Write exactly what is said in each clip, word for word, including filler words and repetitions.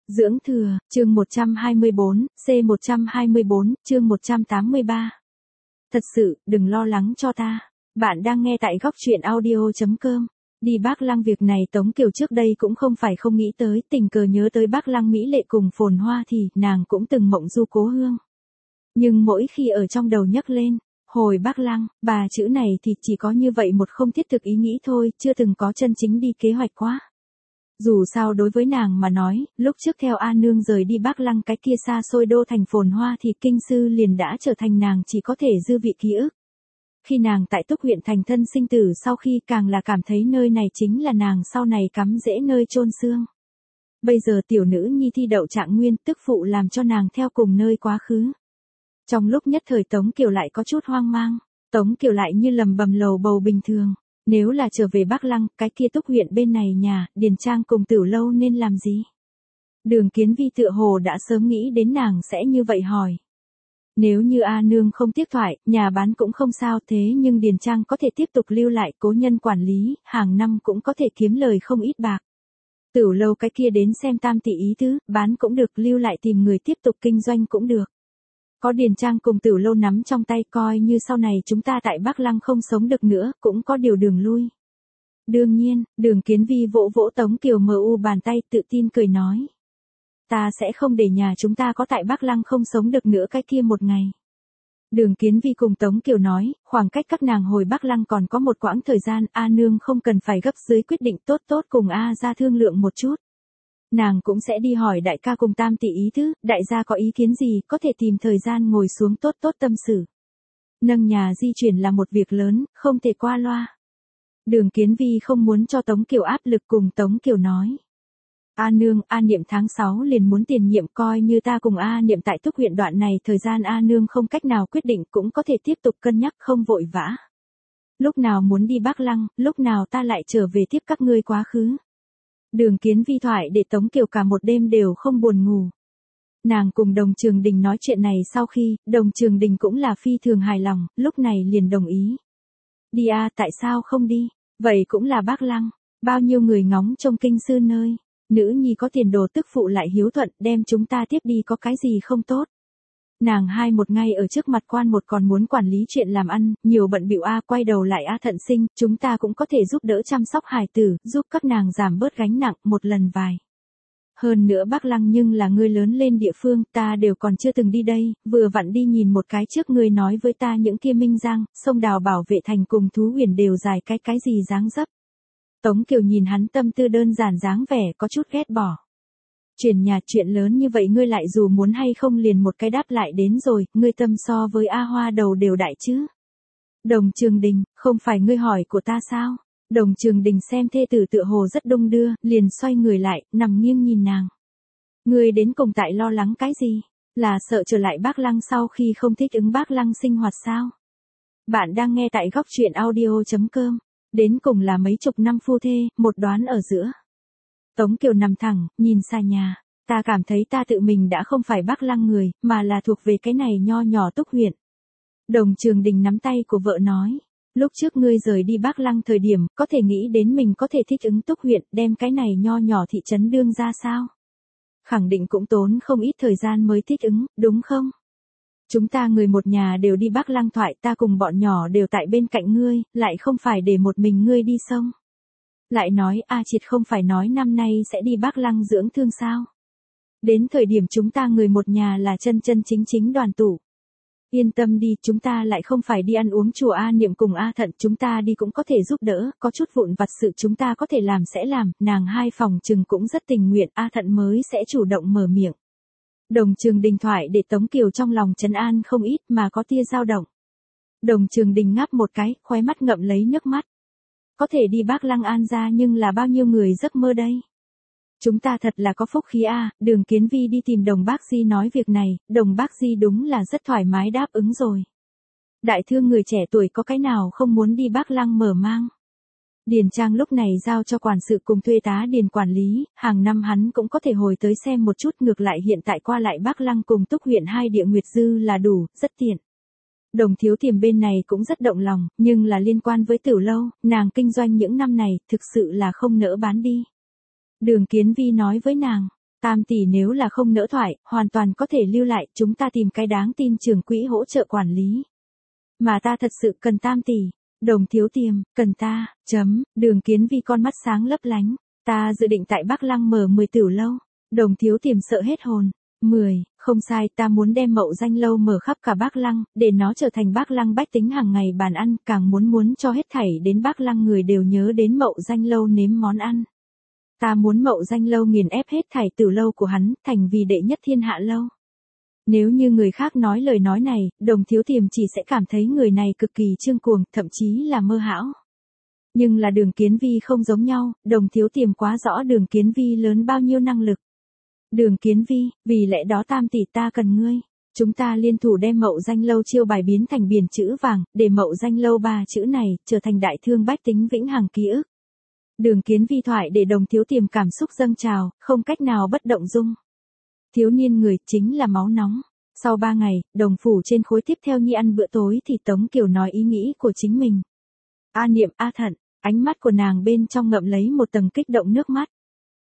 Dưỡng thừa, chương một trăm hai mươi bốn, C một trăm hai mươi bốn, chương một trăm tám mươi ba. Thật sự, đừng lo lắng cho ta. Bạn đang nghe tại góc truyện audio chấm com. Đi Bác Lăng việc này Tống Kiều trước đây cũng không phải không nghĩ tới, tình cờ nhớ tới Bác Lăng mỹ lệ cùng phồn hoa thì nàng cũng từng mộng du cố hương. Nhưng mỗi khi ở trong đầu nhắc lên, hồi Bác Lăng, bà chữ này thì chỉ có như vậy một không thiết thực ý nghĩ thôi, chưa từng có chân chính đi kế hoạch quá. Dù sao đối với nàng mà nói, lúc trước theo A Nương rời đi Bác Lăng cái kia xa xôi đô thành phồn hoa thì kinh sư liền đã trở thành nàng chỉ có thể dư vị ký ức. Khi nàng tại Túc huyện thành thân sinh tử sau khi càng là cảm thấy nơi này chính là nàng sau này cắm rễ nơi chôn xương. Bây giờ tiểu nữ nhi thi đậu trạng nguyên tức phụ làm cho nàng theo cùng nơi quá khứ. Trong lúc nhất thời Tống Kiều lại có chút hoang mang, Tống Kiều lại như lầm bầm lầu bầu bình thường. Nếu là trở về Bác Lăng, cái kia Túc huyện bên này nhà, Điền Trang cùng Tử Lâu nên làm gì? Đường Kiến Vi tựa hồ đã sớm nghĩ đến nàng sẽ như vậy hỏi. Nếu như A Nương không tiếc thoại, nhà bán cũng không sao thế nhưng Điền Trang có thể tiếp tục lưu lại cố nhân quản lý, hàng năm cũng có thể kiếm lời không ít bạc. Tử Lâu cái kia đến xem tam tỷ ý tứ, bán cũng được lưu lại tìm người tiếp tục kinh doanh cũng được. Có Điền Trang cùng Tử Lâu nắm trong tay coi như sau này chúng ta tại Bác Lăng không sống được nữa, cũng có điều đường lui. Đương nhiên, Đường Kiến Vi vỗ vỗ Tống Kiều mờ u bàn tay tự tin cười nói. Ta sẽ không để nhà chúng ta có tại Bác Lăng không sống được nữa cái kia một ngày. Đường Kiến Vi cùng Tống Kiều nói, khoảng cách các nàng hồi Bác Lăng còn có một quãng thời gian, A Nương không cần phải gấp dưới quyết định tốt tốt cùng A ra thương lượng một chút. Nàng cũng sẽ đi hỏi đại ca cùng tam tỷ ý tứ, đại gia có ý kiến gì, có thể tìm thời gian ngồi xuống tốt tốt tâm sự. Nâng nhà di chuyển là một việc lớn, không thể qua loa. Đường Kiến Vi không muốn cho Tống Kiều áp lực cùng Tống Kiều nói. A Nương, A Niệm tháng sáu liền muốn tiền nhiệm coi như ta cùng A Niệm tại Túc huyện đoạn này thời gian A Nương không cách nào quyết định cũng có thể tiếp tục cân nhắc không vội vã. Lúc nào muốn đi Bác Lăng, lúc nào ta lại trở về tiếp các ngươi quá khứ. Đường Kiến Vi thoại để Tống Kiều cả một đêm đều không buồn ngủ. Nàng cùng Đồng Trường Đình nói chuyện này sau khi, Đồng Trường Đình cũng là phi thường hài lòng, lúc này liền đồng ý. Đi à, tại sao không đi? Vậy cũng là Bác Lăng, bao nhiêu người ngóng trông kinh sư nơi. Nữ nhi có tiền đồ tức phụ lại hiếu thuận, đem chúng ta tiếp đi có cái gì không tốt. Nàng hai một ngày ở trước mặt quan một còn muốn quản lý chuyện làm ăn, nhiều bận bịu A quay đầu lại A thận sinh, chúng ta cũng có thể giúp đỡ chăm sóc hài tử, giúp các nàng giảm bớt gánh nặng một lần vài. Hơn nữa Bác Lăng nhưng là người lớn lên địa phương, ta đều còn chưa từng đi đây, vừa vặn đi nhìn một cái trước người nói với ta những kia minh giang, sông đào bảo vệ thành cùng thú huyền đều dài cái cái gì dáng dấp. Tống Kiều nhìn hắn tâm tư đơn giản dáng vẻ có chút ghét bỏ. Chuyển nhà chuyện lớn như vậy ngươi lại dù muốn hay không liền một cái đáp lại đến rồi, ngươi tâm so với A Hoa đầu đều đại chứ. Đồng Trường Đình, không phải ngươi hỏi của ta sao? Đồng Trường Đình xem thê tử tựa hồ rất đung đưa, liền xoay người lại, nằm nghiêng nhìn nàng. Ngươi đến cùng tại lo lắng cái gì? Là sợ trở lại Bác Lăng sau khi không thích ứng Bác Lăng sinh hoạt sao? Bạn đang nghe tại góc truyện audio chấm com. Đến cùng là mấy chục năm phu thê, một đoán ở giữa. Tống Kiều nằm thẳng, nhìn xa nhà. Ta cảm thấy ta tự mình đã không phải Bác Lăng người, mà là thuộc về cái này nho nhỏ Túc huyện. Đồng Trường Đình nắm tay của vợ nói. Lúc trước ngươi rời đi Bác Lăng thời điểm, có thể nghĩ đến mình có thể thích ứng Túc huyện, đem cái này nho nhỏ thị trấn đương ra sao? Khẳng định cũng tốn không ít thời gian mới thích ứng, đúng không? Chúng ta người một nhà đều đi Bác Lăng thoại, ta cùng bọn nhỏ đều tại bên cạnh ngươi, lại không phải để một mình ngươi đi sông. Lại nói A Triệt không phải nói năm nay sẽ đi Bác Lăng dưỡng thương sao? Đến thời điểm chúng ta người một nhà là chân chân chính chính đoàn tụ. Yên tâm đi, chúng ta lại không phải đi ăn uống chùa A Niệm cùng A Thận, chúng ta đi cũng có thể giúp đỡ, có chút vụn vặt sự chúng ta có thể làm sẽ làm, nàng hai phòng trừng cũng rất tình nguyện, A Thận mới sẽ chủ động mở miệng. Đồng Trường Đình thoại để Tống Kiều trong lòng trấn an không ít mà có tia dao động. Đồng Trường Đình ngáp một cái, khóe mắt ngậm lấy nước mắt. Có thể đi Bác Lăng an ra nhưng là bao nhiêu người giấc mơ đây. Chúng ta thật là có phúc khí a. Đường Kiến Vi đi tìm Đồng Bác Di nói việc này, Đồng Bác Di đúng là rất thoải mái đáp ứng rồi. Đại thương người trẻ tuổi có cái nào không muốn đi Bác Lăng mở mang. Điền Trang lúc này giao cho quản sự cùng thuê tá Điền quản lý, hàng năm hắn cũng có thể hồi tới xem một chút, ngược lại hiện tại qua lại Bác Lăng cùng Túc huyện hai địa nguyệt dư là đủ, rất tiện. Đồng Thiếu Tiềm bên này cũng rất động lòng, nhưng là liên quan với Tử Lâu, nàng kinh doanh những năm này, thực sự là không nỡ bán đi. Đường Kiến Vi nói với nàng, Tam tỷ nếu là không nỡ thoại, hoàn toàn có thể lưu lại, chúng ta tìm cái đáng tin trưởng quỹ hỗ trợ quản lý. Mà ta thật sự cần Tam tỷ. Đồng Thiếu Tiềm, cần ta, chấm, Đường Kiến Vi con mắt sáng lấp lánh. Ta dự định tại Bắc Lăng mở mười tửu lâu. Đồng Thiếu Tiềm sợ hết hồn. mười, không sai, ta muốn đem Mậu Danh lâu mở khắp cả Bắc Lăng, để nó trở thành Bắc Lăng bách tính hàng ngày bàn ăn, càng muốn muốn cho hết thảy đến Bắc Lăng người đều nhớ đến Mậu Danh lâu nếm món ăn. Ta muốn Mậu Danh lâu nghiền ép hết thảy tửu lâu của hắn, thành vì đệ nhất thiên hạ lâu. Nếu như người khác nói lời nói này, Đồng Thiếu Tiềm chỉ sẽ cảm thấy người này cực kỳ trương cuồng, thậm chí là mơ hão. Nhưng là Đường Kiến Vi không giống nhau, Đồng Thiếu Tiềm quá rõ Đường Kiến Vi lớn bao nhiêu năng lực. Đường Kiến Vi, vì lẽ đó Tam tỷ ta cần ngươi. Chúng ta liên thủ đem Mậu Danh lâu chiêu bài biến thành biển chữ vàng, để Mậu Danh lâu ba chữ này trở thành đại thương bách tính vĩnh hằng ký ức. Đường Kiến Vi thoại để Đồng Thiếu Tiềm cảm xúc dâng trào, không cách nào bất động dung. Thiếu niên người chính là máu nóng. Sau ba ngày, đồng phủ trên khối tiếp theo nhi ăn bữa tối thì Tống Kiều nói ý nghĩ của chính mình. A Niệm, A Thận, ánh mắt của nàng bên trong ngậm lấy một tầng kích động nước mắt.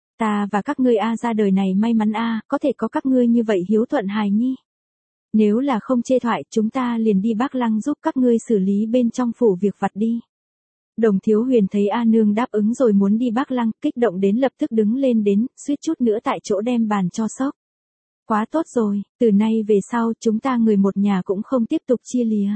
Ta và các ngươi A ra đời này may mắn A, có thể có các ngươi như vậy hiếu thuận hài nhi. Nếu là không chê thoại, chúng ta liền đi Bắc Lăng giúp các ngươi xử lý bên trong phủ việc vặt đi. Đồng Thiếu Huyền thấy A Nương đáp ứng rồi muốn đi Bắc Lăng, kích động đến lập tức đứng lên đến, suýt chút nữa tại chỗ đem bàn cho sốc. Quá tốt rồi, từ nay về sau chúng ta người một nhà cũng không tiếp tục chia lìa.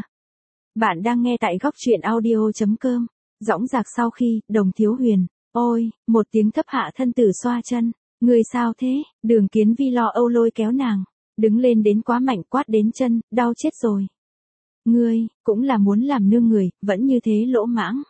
Bạn đang nghe tại góc truyện audio chấm com. Dõng dạc sau khi, Đồng Thiếu Huyền, ôi, một tiếng thấp hạ thân tử xoa chân. Người sao thế? Đường Kiến Vi lo âu lôi kéo nàng. Đứng lên đến quá mạnh quát đến chân, đau chết rồi. Ngươi, cũng là muốn làm nương người, vẫn như thế lỗ mãng.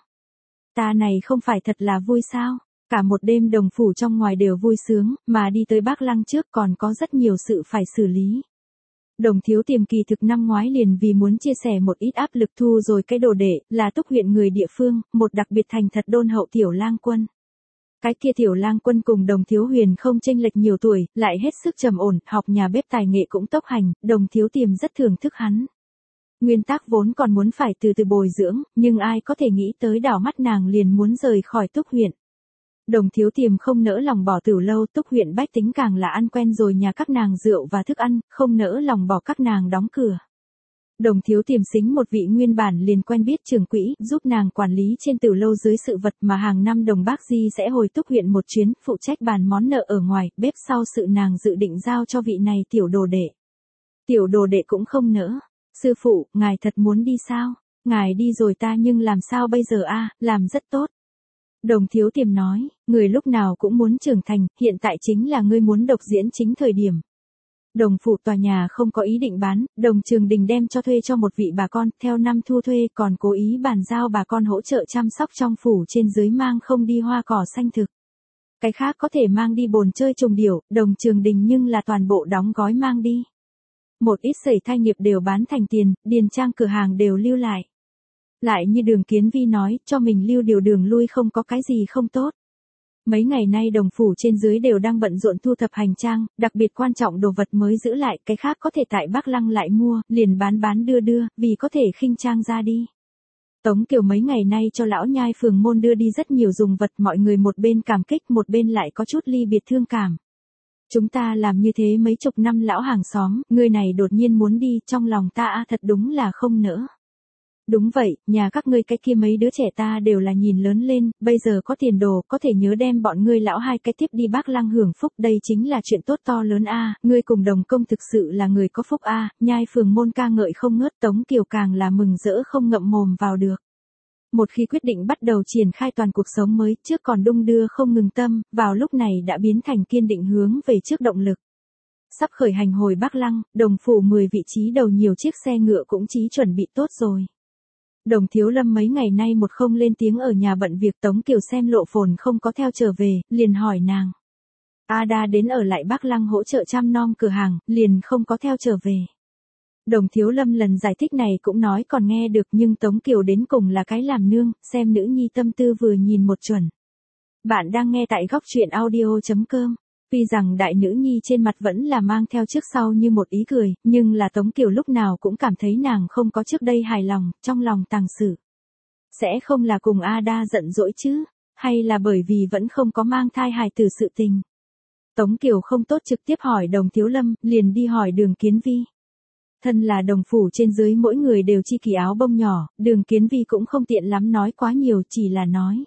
Ta này không phải thật là vui sao? Cả một đêm đồng phủ trong ngoài đều vui sướng, mà đi tới Bắc Lăng trước còn có rất nhiều sự phải xử lý. Đồng Thiếu Tiềm kỳ thực năm ngoái liền vì muốn chia sẻ một ít áp lực thu rồi cái đồ đệ, là Túc huyện người địa phương, một đặc biệt thành thật đôn hậu tiểu lang quân. Cái kia tiểu lang quân cùng Đồng Thiếu Huyền không chênh lệch nhiều tuổi, lại hết sức trầm ổn, học nhà bếp tài nghệ cũng tốc hành, Đồng Thiếu Tiềm rất thưởng thức hắn. Nguyên tắc vốn còn muốn phải từ từ bồi dưỡng, nhưng ai có thể nghĩ tới đảo mắt nàng liền muốn rời khỏi Túc huyện. Đồng Thiếu Tiềm không nỡ lòng bỏ Tửu lâu, Túc huyện bách tính càng là ăn quen rồi nhà các nàng rượu và thức ăn, không nỡ lòng bỏ các nàng đóng cửa. Đồng Thiếu Tiềm xính một vị nguyên bản liền quen biết trưởng quỹ, giúp nàng quản lý trên Tửu lâu dưới sự vật mà hàng năm Đồng Bác Di sẽ hồi Túc huyện một chuyến, phụ trách bàn món nợ ở ngoài, bếp sau sự nàng dự định giao cho vị này tiểu đồ đệ. Tiểu đồ đệ cũng không nỡ. Sư phụ, ngài thật muốn đi sao? Ngài đi rồi ta nhưng làm sao bây giờ a? Làm rất tốt. Đồng Thiếu Tiềm nói, người lúc nào cũng muốn trưởng thành, hiện tại chính là ngươi muốn độc diễn chính thời điểm. Đồng phủ tòa nhà không có ý định bán, Đồng Trường Đình đem cho thuê cho một vị bà con, theo năm thu thuê còn cố ý bàn giao bà con hỗ trợ chăm sóc trong phủ trên dưới mang không đi hoa cỏ xanh thực. Cái khác có thể mang đi bồn chơi trùng điểu, Đồng Trường Đình nhưng là toàn bộ đóng gói mang đi. Một ít sẩy thai nghiệp đều bán thành tiền, điền trang cửa hàng đều lưu lại. Lại như Đường Kiến Vi nói, cho mình lưu điều đường lui không có cái gì không tốt. Mấy ngày nay đồng phủ trên dưới đều đang bận rộn thu thập hành trang, đặc biệt quan trọng đồ vật mới giữ lại, cái khác có thể tại Bắc Lăng lại mua, liền bán bán đưa đưa, vì có thể khinh trang ra đi. Tống Kiều mấy ngày nay cho lão nhai phường môn đưa đi rất nhiều dùng vật, mọi người một bên cảm kích một bên lại có chút ly biệt thương cảm. Chúng ta làm như thế mấy chục năm lão hàng xóm, người này đột nhiên muốn đi, trong lòng ta à, thật đúng là không nỡ. Đúng vậy, nhà các ngươi cái kia mấy đứa trẻ ta đều là nhìn lớn lên, bây giờ có tiền đồ, có thể nhớ đem bọn ngươi lão hai cái tiếp đi Bắc Lăng hưởng phúc, đây chính là chuyện tốt to lớn a, ngươi cùng Đồng công thực sự là người có phúc a, nhai phường môn ca ngợi không ngớt, Tống Kiều càng là mừng rỡ không ngậm mồm vào được. Một khi quyết định bắt đầu triển khai toàn cuộc sống mới, trước còn đung đưa không ngừng tâm, vào lúc này đã biến thành kiên định hướng về trước động lực. Sắp khởi hành hồi Bắc Lăng, đồng phủ mười vị trí đầu nhiều chiếc xe ngựa cũng chí chuẩn bị tốt rồi. Đồng Thiếu Lâm mấy ngày nay một không lên tiếng ở nhà bận việc, Tống Kiều xem Lộ Phồn không có theo trở về, liền hỏi nàng. Ada đến ở lại Bắc Lăng hỗ trợ chăm nom cửa hàng, liền không có theo trở về. Đồng Thiếu Lâm lần giải thích này cũng nói còn nghe được, nhưng Tống Kiều đến cùng là cái làm nương, xem nữ nhi tâm tư vừa nhìn một chuẩn. Bạn đang nghe tại góc truyện audio chấm com. Tuy rằng đại nữ nhi trên mặt vẫn là mang theo trước sau như một ý cười, nhưng là Tống Kiều lúc nào cũng cảm thấy nàng không có trước đây hài lòng, trong lòng tàng sử. Sẽ không là cùng Ada giận dỗi chứ, hay là bởi vì vẫn không có mang thai hài tử sự tình. Tống Kiều không tốt trực tiếp hỏi Đồng Thiếu Lâm, liền đi hỏi Đường Kiến Vi. Thân là đồng phủ trên dưới mỗi người đều chi kỳ áo bông nhỏ, Đường Kiến Vi cũng không tiện lắm nói quá nhiều, chỉ là nói.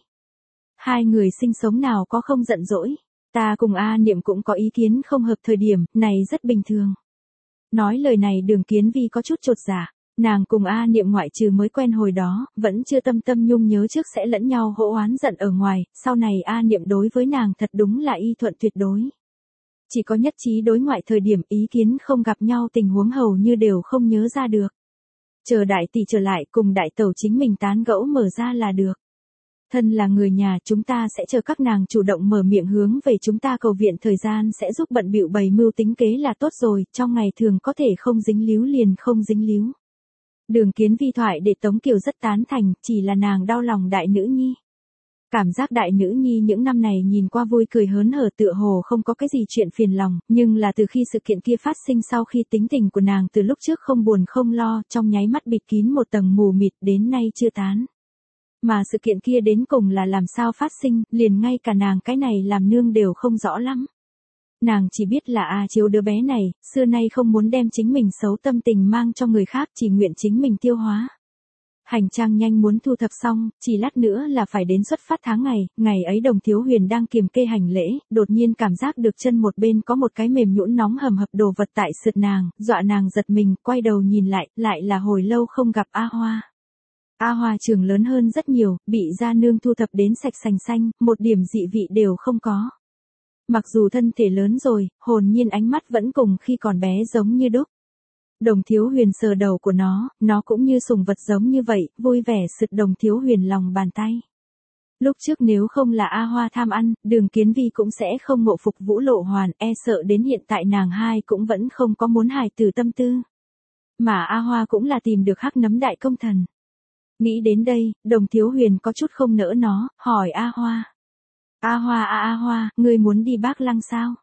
Hai người sinh sống nào có không giận dỗi, ta cùng A Niệm cũng có ý kiến không hợp thời điểm, này rất bình thường. Nói lời này Đường Kiến Vi có chút chột dạ, nàng cùng A Niệm ngoại trừ mới quen hồi đó, vẫn chưa tâm tâm nhung nhớ trước sẽ lẫn nhau hỗ oán giận ở ngoài, sau này A Niệm đối với nàng thật đúng là y thuận tuyệt đối. Chỉ có nhất trí đối ngoại thời điểm ý kiến không gặp nhau tình huống hầu như đều không nhớ ra được. Chờ đại tỷ trở lại cùng đại tẩu chính mình tán gẫu mở ra là được. Thân là người nhà chúng ta sẽ chờ các nàng chủ động mở miệng hướng về chúng ta cầu viện thời gian sẽ giúp bận bịu bày mưu tính kế là tốt rồi, trong ngày thường có thể không dính líu liền không dính líu. Đường Kiến Vi thoại để Tống Kiều rất tán thành, chỉ là nàng đau lòng đại nữ nhi. Cảm giác đại nữ nhi những năm này nhìn qua vui cười hớn hở tựa hồ không có cái gì chuyện phiền lòng, nhưng là từ khi sự kiện kia phát sinh sau khi tính tình của nàng từ lúc trước không buồn không lo, trong nháy mắt bịt kín một tầng mù mịt đến nay chưa tán. Mà sự kiện kia đến cùng là làm sao phát sinh, liền ngay cả nàng cái này làm nương đều không rõ lắm. Nàng chỉ biết là a chiếu đứa bé này, xưa nay không muốn đem chính mình xấu tâm tình mang cho người khác, chỉ nguyện chính mình tiêu hóa. Hành trang nhanh muốn thu thập xong, chỉ lát nữa là phải đến xuất phát tháng ngày, ngày ấy Đồng Thiếu Huyền đang kiềm kê hành lễ, đột nhiên cảm giác được chân một bên có một cái mềm nhũn nóng hầm hập đồ vật tại sượt nàng, dọa nàng giật mình, quay đầu nhìn lại, lại là hồi lâu không gặp A Hoa. A Hoa trường lớn hơn rất nhiều, bị gia nương thu thập đến sạch sành xanh, một điểm dị vị đều không có. Mặc dù thân thể lớn rồi, hồn nhiên ánh mắt vẫn cùng khi còn bé giống như đúc. Đồng Thiếu Huyền sờ đầu của nó, nó cũng như sùng vật giống như vậy, vui vẻ sượt Đồng Thiếu Huyền lòng bàn tay. Lúc trước nếu không là A Hoa tham ăn, Đường Kiến Vi cũng sẽ không ngộ phục Vũ Lộ Hoàn, e sợ đến hiện tại nàng hai cũng vẫn không có muốn hài tử tâm tư. Mà A Hoa cũng là tìm được hắc nấm đại công thần. Nghĩ đến đây, Đồng Thiếu Huyền có chút không nỡ nó, hỏi A Hoa. A Hoa a A Hoa, ngươi muốn đi Bác Lăng sao?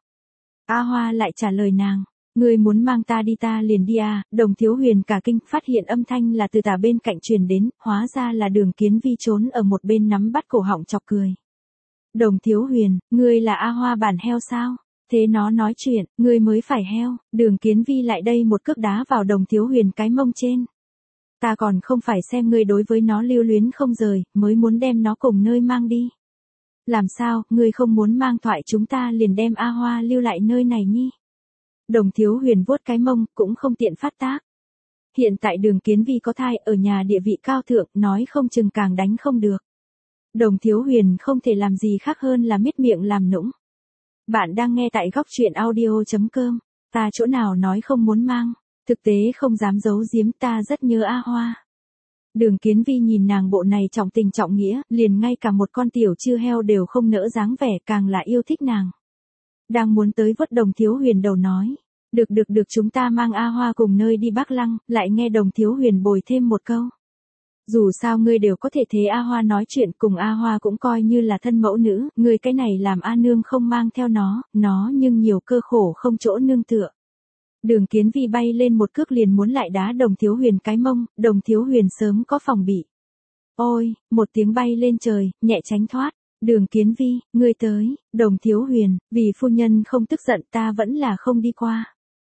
A Hoa lại trả lời nàng. Ngươi muốn mang ta đi ta liền đi à, Đồng Thiếu Huyền cả kinh phát hiện âm thanh là từ tả bên cạnh truyền đến, hóa ra là Đường Kiến Vi trốn ở một bên nắm bắt cổ họng chọc cười. Đồng Thiếu Huyền, ngươi là A Hoa bản heo sao? Thế nó nói chuyện, ngươi mới phải heo, Đường Kiến Vi lại đây một cước đá vào Đồng Thiếu Huyền cái mông trên. Ta còn không phải xem ngươi đối với nó lưu luyến không rời, mới muốn đem nó cùng nơi mang đi. Làm sao, ngươi không muốn mang thoại chúng ta liền đem A Hoa lưu lại nơi này nhi. Đồng Thiếu Huyền vuốt cái mông, cũng không tiện phát tác. Hiện tại Đường Kiến Vi có thai ở nhà địa vị cao thượng, nói không chừng càng đánh không được. Đồng Thiếu Huyền không thể làm gì khác hơn là miết miệng làm nũng. Bạn đang nghe tại góc truyện audio chấm com, ta chỗ nào nói không muốn mang, thực tế không dám giấu giếm ta rất nhớ A Hoa. Đường Kiến Vi nhìn nàng bộ này trọng tình trọng nghĩa, liền ngay cả một con tiểu chư heo đều không nỡ dáng vẻ, càng là yêu thích nàng. Đang muốn tới vớt Đồng Thiếu Huyền đầu nói. Được được được chúng ta mang A Hoa cùng nơi đi Bắc Lăng, lại nghe Đồng Thiếu Huyền bồi thêm một câu. Dù sao ngươi đều có thể thế A Hoa nói chuyện cùng A Hoa cũng coi như là thân mẫu nữ, ngươi cái này làm A Nương không mang theo nó, nó nhưng nhiều cơ khổ không chỗ nương tựa. Đường Kiến Vi bay lên một cước liền muốn lại đá Đồng Thiếu Huyền cái mông, Đồng Thiếu Huyền sớm có phòng bị. Ôi, một tiếng bay lên trời, nhẹ tránh thoát. Đường Kiến Vi, ngươi tới, Đồng Thiếu Huyền, vì phu nhân không tức giận ta vẫn là không đi qua.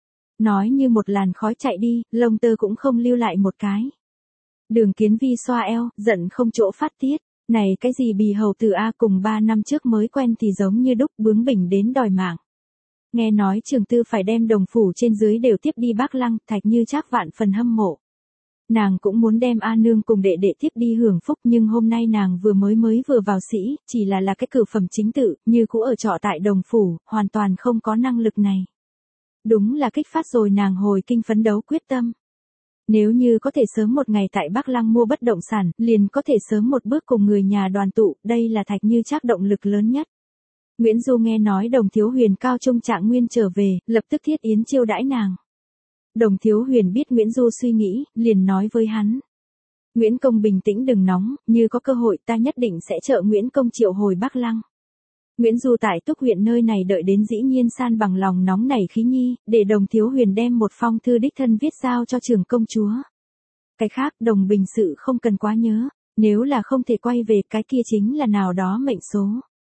Nói như một làn khói chạy đi, lông tơ cũng không lưu lại một cái. Đường Kiến Vi xoa eo, giận không chỗ phát tiết. Này cái gì bì hầu từ A cùng ba năm trước mới quen thì giống như đúc bướng bỉnh đến đòi mạng. Nghe nói Trường Tư phải đem đồng phủ trên dưới đều tiếp đi Bắc Lăng, Thạch Như Trác vạn phần hâm mộ. Nàng cũng muốn đem A Nương cùng đệ đệ tiếp đi hưởng phúc nhưng hôm nay nàng vừa mới mới vừa vào sĩ, chỉ là là cái cử phẩm chính tự, như cũ ở trọ tại đồng phủ, hoàn toàn không có năng lực này. Đúng là kích phát rồi nàng hồi kinh phấn đấu quyết tâm. Nếu như có thể sớm một ngày tại Bắc Lăng mua bất động sản, liền có thể sớm một bước cùng người nhà đoàn tụ, đây là Thạch Như Trác động lực lớn nhất. Nguyễn Du nghe nói Đồng Thiếu Huyền cao trung trạng nguyên trở về, lập tức thiết yến chiêu đãi nàng. Đồng Thiếu Huyền biết Nguyễn Du suy nghĩ, liền nói với hắn. Nguyễn Công bình tĩnh đừng nóng, như có cơ hội ta nhất định sẽ trợ Nguyễn Công triệu hồi Bắc Lăng. Nguyễn Du tại Túc huyện nơi này đợi đến dĩ nhiên san bằng lòng nóng nảy khí nhi, để Đồng Thiếu Huyền đem một phong thư đích thân viết giao cho trưởng công chúa. Cái khác Đồng bình sự không cần quá nhớ, nếu là không thể quay về cái kia chính là nào đó mệnh số.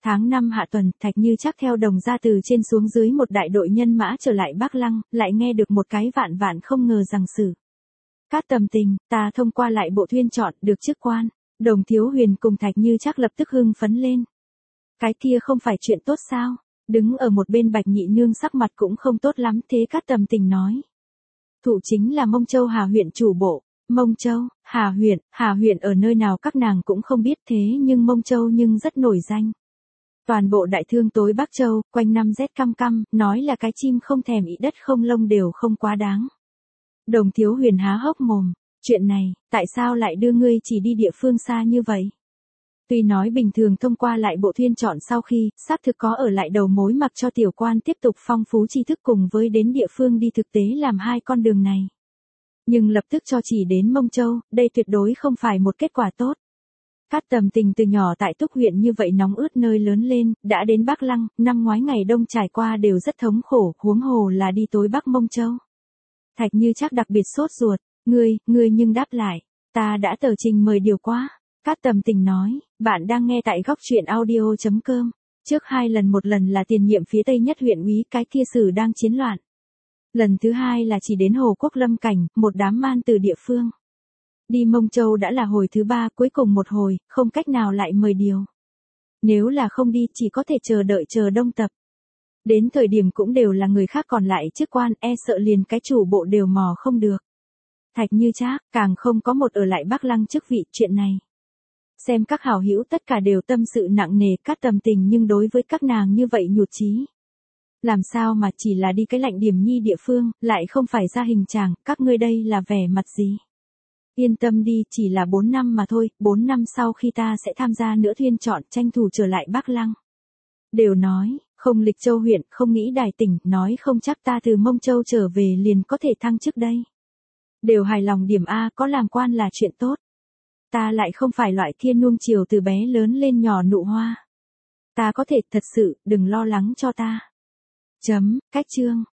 Tháng năm hạ tuần, Thạch Như Trác theo Đồng gia từ trên xuống dưới một đại đội nhân mã trở lại Bắc Lăng, lại nghe được một cái vạn vạn không ngờ rằng sự. Cát Tầm Tình, ta thông qua lại bộ thuyên chọn, được chức quan. Đồng Thiếu Huyền cùng Thạch Như Trác lập tức hưng phấn lên. Cái kia không phải chuyện tốt sao? Đứng ở một bên Bạch Nhị Nương sắc mặt cũng không tốt lắm, thế Cát Tầm Tình nói. Thủ chính là Mông Châu Hà huyện chủ bộ. Mông Châu, Hà huyện, Hà huyện ở nơi nào các nàng cũng không biết, thế nhưng Mông Châu nhưng rất nổi danh. Toàn bộ đại thương tối Bắc Châu, quanh năm rét căm căm, nói là cái chim không thèm ị đất không lông đều không quá đáng. Đồng Thiếu Huyền há hốc mồm, chuyện này, tại sao lại đưa ngươi chỉ đi địa phương xa như vậy? Tuy nói bình thường thông qua lại bộ thuyên chọn sau khi, xác thực có ở lại đầu mối mặc cho tiểu quan tiếp tục phong phú tri thức cùng với đến địa phương đi thực tế làm hai con đường này. Nhưng lập tức cho chỉ đến Mông Châu, đây tuyệt đối không phải một kết quả tốt. Cát Tầm Tình từ nhỏ tại Túc huyện như vậy nóng ướt nơi lớn lên, đã đến Bắc Lăng, năm ngoái ngày đông trải qua đều rất thống khổ, huống hồ là đi tối Bắc Mông Châu. Thạch Như Trác đặc biệt sốt ruột, ngươi, ngươi nhưng đáp lại, ta đã tờ trình mời điều qua. Cát Tầm Tình nói, bạn đang nghe tại góc truyện audio chấm com. Trước hai lần, một lần là tiền nhiệm phía Tây Nhất huyện úy, cái kia sử đang chiến loạn. Lần thứ hai là chỉ đến Hồ Quốc Lâm Cảnh, một đám man từ địa phương. Đi Mông Châu đã là hồi thứ ba, cuối cùng một hồi, không cách nào lại mời điều. Nếu là không đi, chỉ có thể chờ đợi chờ đông tập. Đến thời điểm cũng đều là người khác còn lại chức quan, e sợ liền cái chủ bộ đều mò không được. Thạch Như Trác, càng không có một ở lại Bắc Lăng chức vị, chuyện này. Xem các hảo hữu tất cả đều tâm sự nặng nề. Cát Tầm Tình nhưng đối với các nàng như vậy nhụt chí. Làm sao mà chỉ là đi cái lạnh điểm nhi địa phương, lại không phải ra hình chàng, các ngươi đây là vẻ mặt gì? Yên tâm đi, chỉ là bốn năm mà thôi, bốn năm sau khi ta sẽ tham gia nữa thuyên chọn, tranh thủ trở lại Bắc Lăng. Đều nói, không lịch châu huyện, không nghĩ đài tỉnh, nói không chắc ta từ Mông Châu trở về liền có thể thăng chức đây. Đều hài lòng điểm A, có làm quan là chuyện tốt. Ta lại không phải loại kia nuông chiều từ bé lớn lên nhỏ nụ hoa. Ta có thể, thật sự, đừng lo lắng cho ta. Chấm, cách chương.